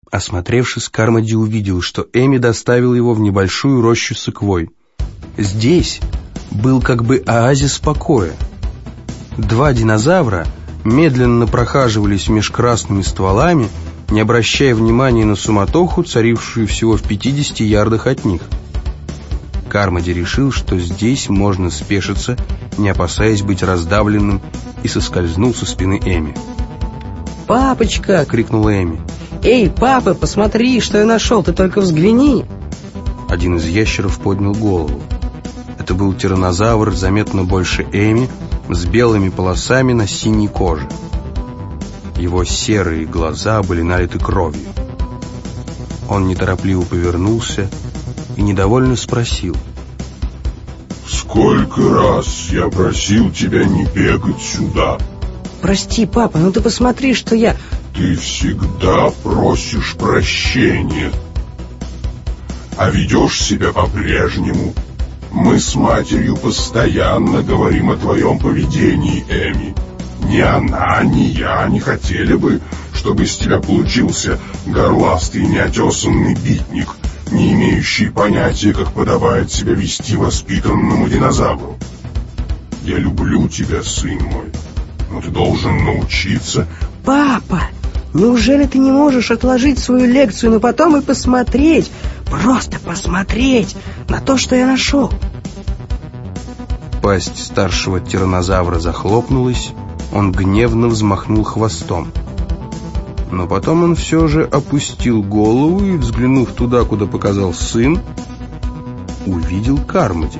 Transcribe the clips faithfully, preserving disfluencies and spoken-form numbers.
Осмотревшись, Кармоди увидел, что Эми доставил его в небольшую рощу секвой. Здесь был как бы оазис покоя. Два динозавра медленно прохаживались меж красными стволами, не обращая внимания на суматоху, царившую всего в пятидесяти ярдах от них. Кармоди решил, что здесь можно спешиться, не опасаясь быть раздавленным, и соскользнул со спины Эми. «Папочка!» — крикнула Эми. «Эй, папа, посмотри, что я нашел, ты только взгляни!» Один из ящеров поднял голову. Это был тираннозавр, заметно больше Эми, с белыми полосами на синей коже. Его серые глаза были налиты кровью. Он неторопливо повернулся и недовольно спросил: «Сколько раз я просил тебя не бегать сюда?» «Прости, папа, ну ты посмотри, что я...» «Ты всегда просишь прощения, а ведешь себя по-прежнему. Мы с матерью постоянно говорим о твоем поведении, Эми. Ни она, ни я не хотели бы, чтобы из тебя получился горластый неотесанный битник, не имеющий понятия, как подобает себя вести воспитанному динозавру. Я люблю тебя, сын мой, но ты должен научиться...» «Папа, неужели ты не можешь отложить свою лекцию, но потом и посмотреть, просто посмотреть на то, что я нашел?» Пасть старшего тираннозавра захлопнулась, он гневно взмахнул хвостом. Но потом он все же опустил голову и, взглянув туда, куда показал сын, увидел Кармоди.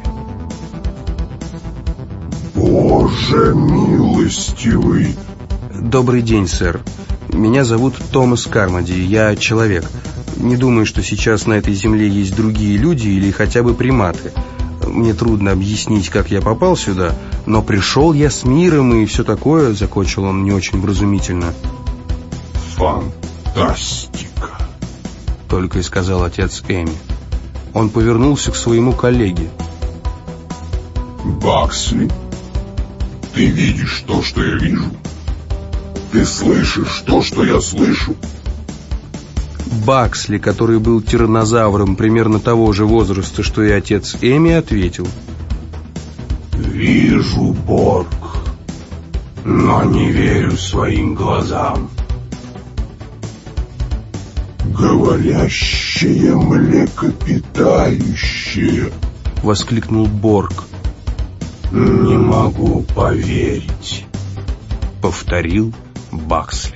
«Боже милостивый!» «Добрый день, сэр. Меня зовут Томас Кармоди, я человек. Не думаю, что сейчас на этой земле есть другие люди или хотя бы приматы. Мне трудно объяснить, как я попал сюда, но пришел я с миром и все такое», — закончил он не очень вразумительно. «Фантастика!» — только и сказал отец Эми. Он повернулся к своему коллеге. «Баксли, ты видишь то, что я вижу? Ты слышишь то, что я слышу?» Баксли, который был тираннозавром примерно того же возраста, что и отец Эми, ответил: «Вижу, Борг, но не верю своим глазам. Говорящее млекопитающее!» — воскликнул Борг. «Не могу поверить», — повторил Баксли.